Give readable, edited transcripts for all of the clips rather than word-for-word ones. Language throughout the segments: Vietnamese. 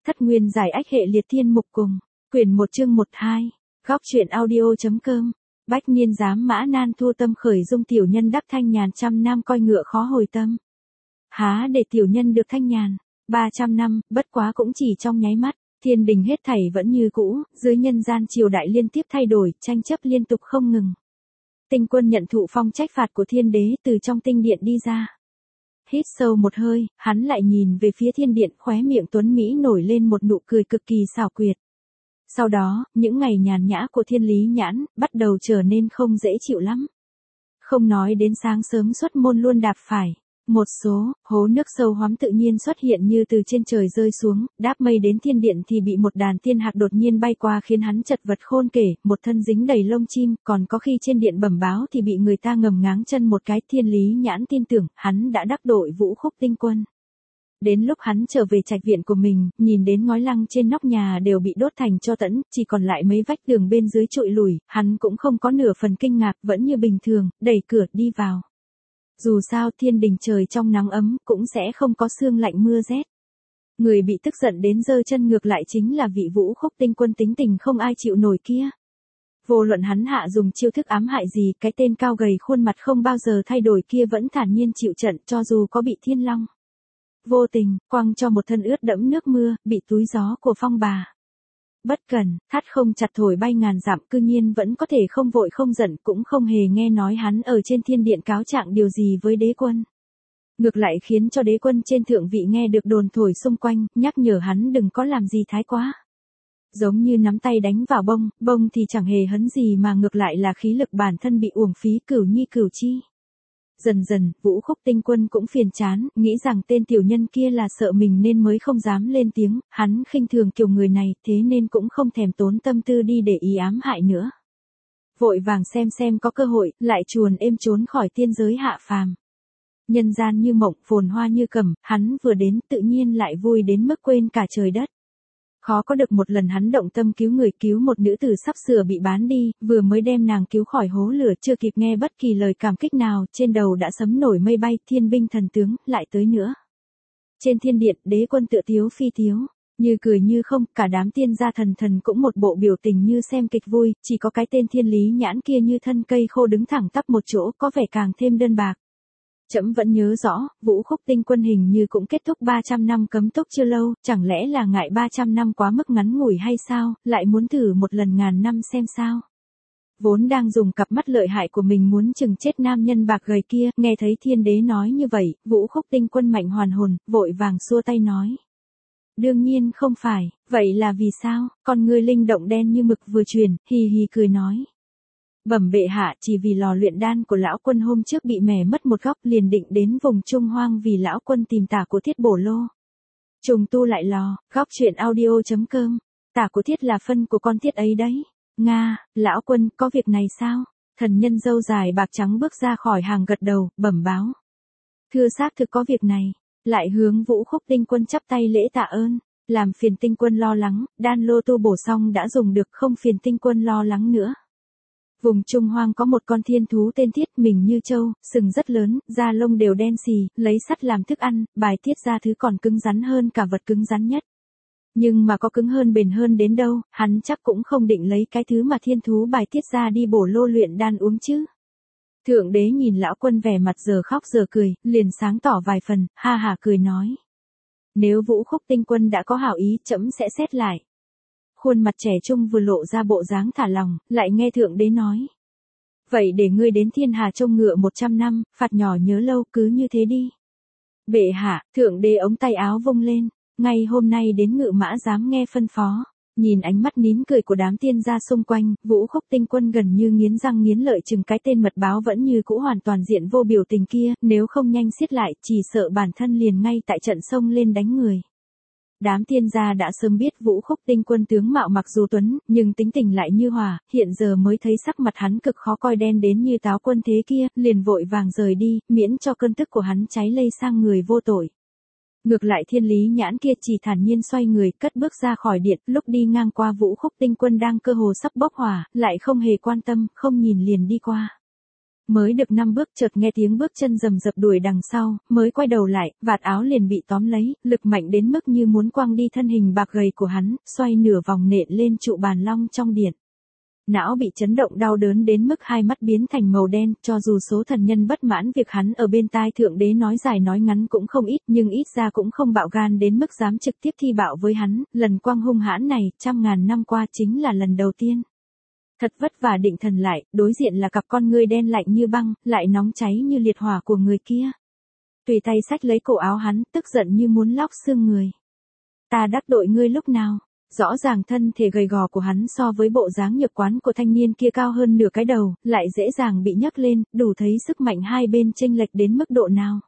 Thất nguyên giải ách hệ liệt thiên mục cùng. Quyển 1 chương 12. Góc truyện audio.com. Bách niên giám mã nan thu tâm khởi dung tiểu nhân đắc thanh nhàn, trăm năm coi ngựa khó hồi tâm. Há để tiểu nhân được thanh nhàn, 300 năm, bất quá cũng chỉ trong nháy mắt. Thiên đình hết thảy vẫn như cũ, dưới nhân gian triều đại liên tiếp thay đổi, tranh chấp liên tục không ngừng. Tinh Quân nhận thụ phong trách phạt của thiên đế, từ trong tinh điện đi ra. Hít sâu một hơi, hắn lại nhìn về phía thiên điện, khóe miệng tuấn Mỹ nổi lên một nụ cười cực kỳ xảo quyệt. Sau đó, những ngày nhàn nhã của Thiên Lý Nhãn, bắt đầu trở nên không dễ chịu lắm. Không nói đến sáng sớm xuất môn luôn đạp phải. Một số, hố nước sâu hoắm tự nhiên xuất hiện như từ trên trời rơi xuống, đáp mây đến thiên điện thì bị một đàn tiên hạc đột nhiên bay qua khiến hắn chật vật khôn kể, một thân dính đầy lông chim, còn có khi trên điện bẩm báo thì bị người ta ngầm ngáng chân một cái. Thiên Lý Nhãn tin tưởng, hắn đã đắc tội Vũ Khúc Tinh Quân. Đến lúc hắn trở về trạch viện của mình, nhìn đến ngói lăng trên nóc nhà đều bị đốt thành tro tẫn, chỉ còn lại mấy vách tường bên dưới trụi lủi, hắn cũng không có nửa phần kinh ngạc, vẫn như bình thường, đẩy cửa đi vào. Dù sao thiên đình trời trong nắng ấm, cũng sẽ không có sương lạnh mưa rét. Người bị tức giận đến giơ chân ngược lại chính là vị Vũ Khúc Tinh Quân tính tình không ai chịu nổi kia. Vô luận hắn hạ dùng chiêu thức ám hại gì, cái tên cao gầy khuôn mặt không bao giờ thay đổi kia vẫn thản nhiên chịu trận, cho dù có bị thiên long vô tình quăng cho một thân ướt đẫm nước mưa, bị túi gió của phong bà bất cần, thắt không chặt thổi bay ngàn dặm, cư nhiên vẫn có thể không vội không giận, cũng không hề nghe nói hắn ở trên thiên điện cáo trạng điều gì với đế quân. Ngược lại khiến cho đế quân trên thượng vị nghe được đồn thổi xung quanh, nhắc nhở hắn đừng có làm gì thái quá. Giống như nắm tay đánh vào bông thì chẳng hề hấn gì mà ngược lại là khí lực bản thân bị uổng phí, cửu nhi cửu chi. Dần dần, Vũ Khúc Tinh Quân cũng phiền chán, nghĩ rằng tên tiểu nhân kia là sợ mình nên mới không dám lên tiếng, hắn khinh thường kiểu người này, thế nên cũng không thèm tốn tâm tư đi để ý ám hại nữa. Vội vàng xem có cơ hội, lại chuồn êm trốn khỏi tiên giới hạ phàm. Nhân gian như mộng, phồn hoa như cầm, hắn vừa đến tự nhiên lại vui đến mức quên cả trời đất. Khó có được một lần hắn động tâm cứu người, cứu một nữ tử sắp sửa bị bán đi, vừa mới đem nàng cứu khỏi hố lửa, chưa kịp nghe bất kỳ lời cảm kích nào, trên đầu đã sấm nổi mây bay, thiên binh thần tướng, lại tới nữa. Trên thiên điện, đế quân tựa tiếu phi tiếu, như cười như không, cả đám tiên gia thần cũng một bộ biểu tình như xem kịch vui, chỉ có cái tên Thiên Lý Nhãn kia như thân cây khô đứng thẳng tắp một chỗ, có vẻ càng thêm đơn bạc. Trẫm vẫn nhớ rõ, Vũ Khúc Tinh Quân hình như cũng kết thúc 300 năm cấm túc chưa lâu, chẳng lẽ là ngại 300 năm quá mức ngắn ngủi hay sao, lại muốn thử một lần ngàn năm xem sao. Vốn đang dùng cặp mắt lợi hại của mình muốn chừng chết nam nhân bạc gầy kia, nghe thấy thiên đế nói như vậy, Vũ Khúc Tinh Quân mạnh hoàn hồn, vội vàng xua tay nói. Đương nhiên không phải, vậy là vì sao, con ngươi linh động đen như mực vừa truyền, hì hì cười nói. Bẩm bệ hạ, chỉ vì lò luyện đan của lão quân hôm trước bị mẻ mất một góc, liền định đến vùng Trung Hoang vì lão quân tìm tả của thiết bổ lô. Trùng tu lại lò, góc truyện audio.com. Tả của thiết là phân của con thiết ấy đấy. Nga, lão quân, có việc này sao? Thần nhân râu dài bạc trắng bước ra khỏi hàng gật đầu, bẩm báo. Thưa xác thực có việc này. Lại hướng Vũ Khúc Tinh Quân chắp tay lễ tạ ơn. Làm phiền Tinh Quân lo lắng, đan lô tu bổ xong đã dùng được, không phiền Tinh Quân lo lắng nữa. Vùng Trung Hoang có một con thiên thú tên Thiết, mình như trâu, sừng rất lớn, da lông đều đen xì, lấy sắt làm thức ăn, bài tiết ra thứ còn cứng rắn hơn cả vật cứng rắn nhất. Nhưng mà có cứng hơn bền hơn đến đâu, hắn chắc cũng không định lấy cái thứ mà thiên thú bài tiết ra đi bổ lô luyện đan uống chứ. Thượng đế nhìn lão quân vẻ mặt giờ khóc giờ cười, liền sáng tỏ vài phần, ha ha cười nói. Nếu Vũ Khúc Tinh Quân đã có hảo ý, trẫm sẽ xét lại. Khuôn mặt trẻ trung vừa lộ ra bộ dáng thả lòng, lại nghe thượng đế nói. Vậy để ngươi đến thiên hà trông ngựa 100 năm, phạt nhỏ nhớ lâu, cứ như thế đi. Bệ hạ, thượng đế ống tay áo vung lên, ngay hôm nay đến Ngự Mã dám nghe phân phó. Nhìn ánh mắt nín cười của đám tiên gia xung quanh, Vũ Khúc Tinh Quân gần như nghiến răng nghiến lợi chừng cái tên mật báo vẫn như cũ hoàn toàn diện vô biểu tình kia, nếu không nhanh xiết lại, chỉ sợ bản thân liền ngay tại trận xông lên đánh người. Đám tiên gia đã sớm biết Vũ Khúc Tinh Quân tướng mạo mặc dù tuấn, nhưng tính tình lại như hỏa, hiện giờ mới thấy sắc mặt hắn cực khó coi đen đến như táo quân thế kia, liền vội vàng rời đi, miễn cho cơn tức của hắn cháy lây sang người vô tội. Ngược lại Thiên Lý Nhãn kia chỉ thản nhiên xoay người, cất bước ra khỏi điện, lúc đi ngang qua Vũ Khúc Tinh Quân đang cơ hồ sắp bốc hỏa, lại không hề quan tâm, không nhìn liền đi qua. Mới được 5 bước chợt nghe tiếng bước chân rầm rập đuổi đằng sau, mới quay đầu lại, vạt áo liền bị tóm lấy, lực mạnh đến mức như muốn quăng đi thân hình bạc gầy của hắn, xoay nửa vòng nện lên trụ bàn long trong điện. Não bị chấn động đau đớn đến mức hai mắt biến thành màu đen, cho dù số thần nhân bất mãn việc hắn ở bên tai thượng đế nói dài nói ngắn cũng không ít, nhưng ít ra cũng không bạo gan đến mức dám trực tiếp thi bạo với hắn, lần quang hung hãn này, trăm ngàn năm qua chính là lần đầu tiên. Thật vất vả định thần lại, đối diện là cặp con ngươi đen lạnh như băng, lại nóng cháy như liệt hỏa của người kia. Tùy tay xách lấy cổ áo hắn, tức giận như muốn lóc xương người. Ta đắc tội ngươi lúc nào? Rõ ràng thân thể gầy gò của hắn so với bộ dáng nhược quán của thanh niên kia cao hơn nửa cái đầu, lại dễ dàng bị nhấc lên, đủ thấy sức mạnh hai bên chênh lệch đến mức độ nào.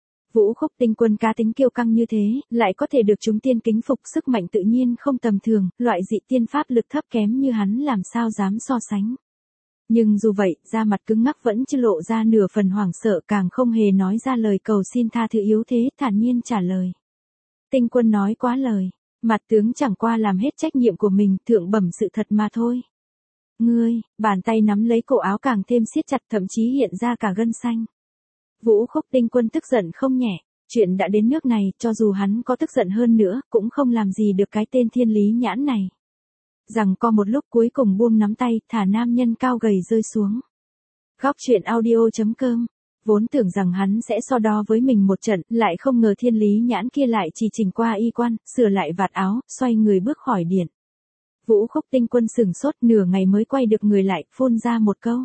Vũ Khúc Tinh Quân cá tính kiêu căng như thế, lại có thể được chúng tiên kính phục, sức mạnh tự nhiên không tầm thường, loại dị tiên pháp lực thấp kém như hắn làm sao dám so sánh. Nhưng dù vậy, da mặt cứng ngắc vẫn chưa lộ ra nửa phần hoảng sợ, càng không hề nói ra lời cầu xin tha thứ yếu thế, thản nhiên trả lời. Tinh Quân nói quá lời. Mặt tướng chẳng qua làm hết trách nhiệm của mình, thượng bẩm sự thật mà thôi. Ngươi, bàn tay nắm lấy cổ áo càng thêm siết chặt, thậm chí hiện ra cả gân xanh. Vũ Khúc Tinh Quân tức giận không nhẹ, chuyện đã đến nước này, cho dù hắn có tức giận hơn nữa, cũng không làm gì được cái tên Thiên Lý Nhãn này. Rằng có một lúc cuối cùng buông nắm tay, thả nam nhân cao gầy rơi xuống. Góc truyện audio.com. Vốn tưởng rằng hắn sẽ so đo với mình một trận, lại không ngờ Thiên Lý Nhãn kia lại chỉ chỉnh qua y quan, sửa lại vạt áo, xoay người bước khỏi điện. Vũ Khúc Tinh Quân sửng sốt nửa ngày mới quay được người lại, phun ra một câu.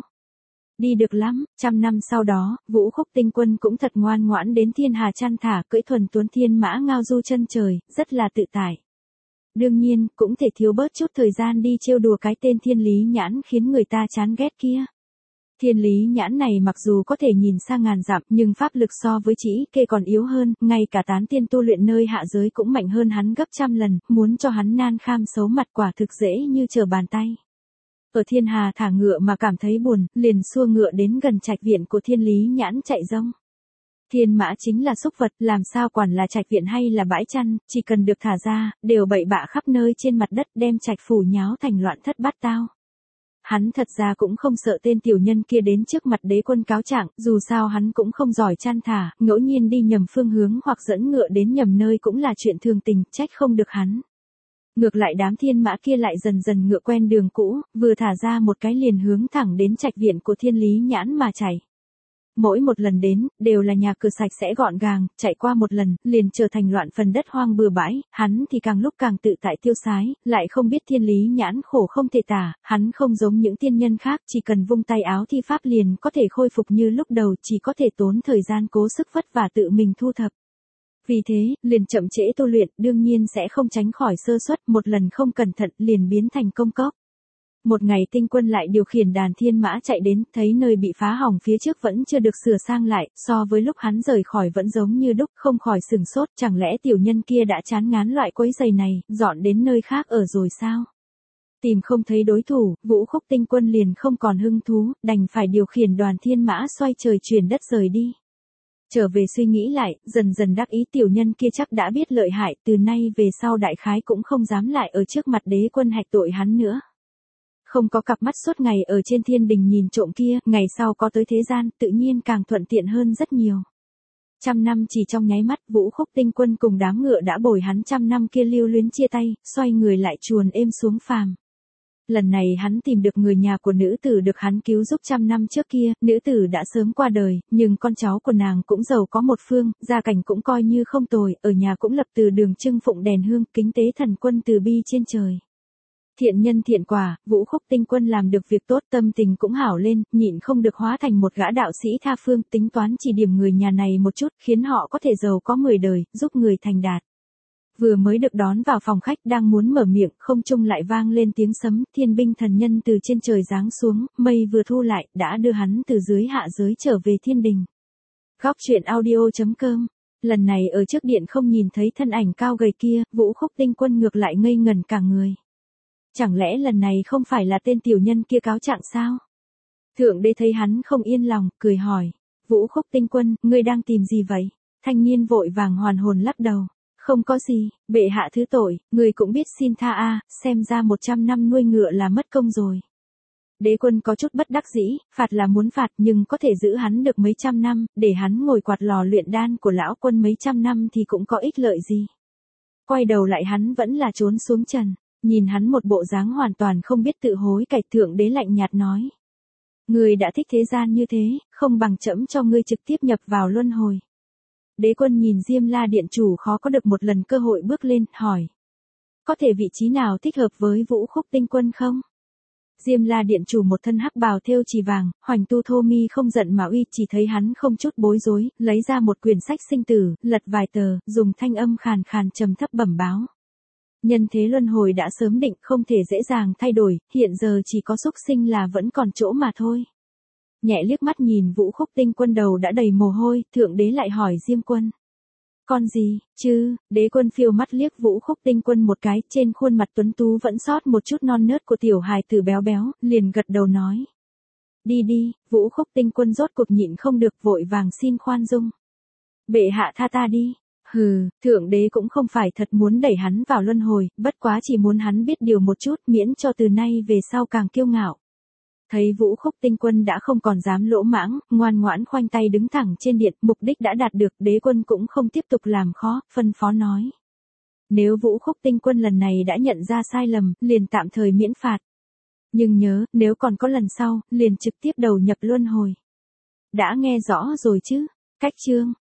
Đi được lắm, 100 năm sau đó, Vũ Khúc Tinh Quân cũng thật ngoan ngoãn đến thiên hà chăn thả, cưỡi thuần tuấn thiên mã ngao du chân trời, rất là tự tại. Đương nhiên, cũng thể thiếu bớt chút thời gian đi trêu đùa cái tên Thiên Lý Nhãn khiến người ta chán ghét kia. Thiên Lý Nhãn này mặc dù có thể nhìn xa ngàn dặm, nhưng pháp lực so với Chỉ Kê còn yếu hơn, ngay cả tán tiên tu luyện nơi hạ giới cũng mạnh hơn hắn gấp trăm lần, muốn cho hắn nan kham xấu mặt quả thực dễ như trở bàn tay. Ở thiên hà thả ngựa mà cảm thấy buồn, liền xua ngựa đến gần trạch viện của Thiên Lý Nhãn chạy rông. Thiên mã chính là súc vật, làm sao quản là trạch viện hay là bãi chăn, chỉ cần được thả ra, đều bậy bạ khắp nơi trên mặt đất, đem trạch phủ nháo thành loạn thất bát tao. Hắn thật ra cũng không sợ tên tiểu nhân kia đến trước mặt đế quân cáo trạng, dù sao hắn cũng không giỏi chăn thả, ngẫu nhiên đi nhầm phương hướng hoặc dẫn ngựa đến nhầm nơi cũng là chuyện thường tình, trách không được hắn. Ngược lại đám thiên mã kia lại dần dần ngựa quen đường cũ, vừa thả ra một cái liền hướng thẳng đến trạch viện của Thiên Lý Nhãn mà chạy. Mỗi một lần đến, đều là nhà cửa sạch sẽ gọn gàng, chạy qua một lần, liền trở thành loạn phần đất hoang bừa bãi, hắn thì càng lúc càng tự tại tiêu sái, lại không biết Thiên Lý Nhãn khổ không thể tả, hắn không giống những tiên nhân khác, chỉ cần vung tay áo thi pháp liền có thể khôi phục như lúc đầu, chỉ có thể tốn thời gian cố sức vất vả tự mình thu thập. Vì thế, liền chậm trễ tu luyện, đương nhiên sẽ không tránh khỏi sơ suất, một lần không cẩn thận liền biến thành công cốc. Một ngày Tinh Quân lại điều khiển đàn thiên mã chạy đến, thấy nơi bị phá hỏng phía trước vẫn chưa được sửa sang lại, so với lúc hắn rời khỏi vẫn giống như đúc, không khỏi sửng sốt, chẳng lẽ tiểu nhân kia đã chán ngán loại quấy giày này, dọn đến nơi khác ở rồi sao? Tìm không thấy đối thủ, Vũ Khúc Tinh Quân liền không còn hứng thú, đành phải điều khiển đoàn thiên mã xoay trời chuyển đất rời đi. Trở về suy nghĩ lại, dần dần đắc ý tiểu nhân kia chắc đã biết lợi hại, từ nay về sau đại khái cũng không dám lại ở trước mặt đế quân hạch tội hắn nữa. Không có cặp mắt suốt ngày ở trên thiên đình nhìn trộm kia, ngày sau có tới thế gian, tự nhiên càng thuận tiện hơn rất nhiều. 100 năm chỉ trong nháy mắt, Vũ Khúc Tinh Quân cùng đám ngựa đã bồi hắn 100 năm kia lưu luyến chia tay, xoay người lại chuồn êm xuống phàm. Lần này hắn tìm được người nhà của nữ tử được hắn cứu giúp 100 năm trước kia, nữ tử đã sớm qua đời, nhưng con cháu của nàng cũng giàu có một phương, gia cảnh cũng coi như không tồi, ở nhà cũng lập từ đường trưng phụng đèn hương, kính tế thần quân từ bi trên trời. Thiện nhân thiện quả, Vũ Khúc Tinh Quân làm được việc tốt, tâm tình cũng hảo lên, nhịn không được hóa thành một gã đạo sĩ tha phương, tính toán chỉ điểm người nhà này một chút, khiến họ có thể giàu có 10 đời, giúp người thành đạt. Vừa mới được đón vào phòng khách đang muốn mở miệng, không trung lại vang lên tiếng sấm, thiên binh thần nhân từ trên trời giáng xuống, mây vừa thu lại, đã đưa hắn từ dưới hạ giới trở về thiên đình. Góc truyện audio.com. Lần này ở trước điện không nhìn thấy thân ảnh cao gầy kia, Vũ Khúc Tinh Quân ngược lại ngây ngẩn cả người. Chẳng lẽ lần này không phải là tên tiểu nhân kia cáo trạng sao? Thượng đế thấy hắn không yên lòng, cười hỏi. Vũ Khúc Tinh Quân, ngươi đang tìm gì vậy? Thanh niên vội vàng hoàn hồn lắc đầu. Không có gì, bệ hạ thứ tội, người cũng biết xin tha a, xem ra 100 năm nuôi ngựa là mất công rồi. Đế quân có chút bất đắc dĩ, phạt là muốn phạt nhưng có thể giữ hắn được mấy trăm năm, để hắn ngồi quạt lò luyện đan của lão quân mấy trăm năm thì cũng có ích lợi gì. Quay đầu lại hắn vẫn là trốn xuống trần, nhìn hắn một bộ dáng hoàn toàn không biết tự hối cải, thượng đế lạnh nhạt nói. Ngươi đã thích thế gian như thế, không bằng trẫm cho ngươi trực tiếp nhập vào luân hồi. Đế quân nhìn Diêm La điện chủ khó có được một lần cơ hội bước lên, hỏi. Có thể vị trí nào thích hợp với Vũ Khúc Tinh Quân không? Diêm La điện chủ một thân hắc bào thêu chì vàng, Hoành Tu Thô Mi không giận mà uy, chỉ thấy hắn không chút bối rối, lấy ra một quyển sách sinh tử, lật vài tờ, dùng thanh âm khàn khàn trầm thấp bẩm báo. Nhân thế luân hồi đã sớm định, không thể dễ dàng thay đổi, hiện giờ chỉ có xúc sinh là vẫn còn chỗ mà thôi. Nhẹ liếc mắt nhìn Vũ Khúc Tinh Quân đầu đã đầy mồ hôi, thượng đế lại hỏi Diêm Quân. Con gì, chứ, đế quân phiêu mắt liếc Vũ Khúc Tinh Quân một cái, trên khuôn mặt tuấn tú vẫn sót một chút non nớt của tiểu hài tử béo béo, liền gật đầu nói. Đi đi, Vũ Khúc Tinh Quân rốt cuộc nhịn không được, vội vàng xin khoan dung. Bệ hạ tha ta đi. Hừ, thượng đế cũng không phải thật muốn đẩy hắn vào luân hồi, bất quá chỉ muốn hắn biết điều một chút, miễn cho từ nay về sau càng kiêu ngạo. Thấy Vũ Khúc Tinh Quân đã không còn dám lỗ mãng, ngoan ngoãn khoanh tay đứng thẳng trên điện, mục đích đã đạt được, đế quân cũng không tiếp tục làm khó, phân phó nói. Nếu Vũ Khúc Tinh Quân lần này đã nhận ra sai lầm, liền tạm thời miễn phạt. Nhưng nhớ, nếu còn có lần sau, liền trực tiếp đầu nhập luân hồi. Đã nghe rõ rồi chứ? Cách chương.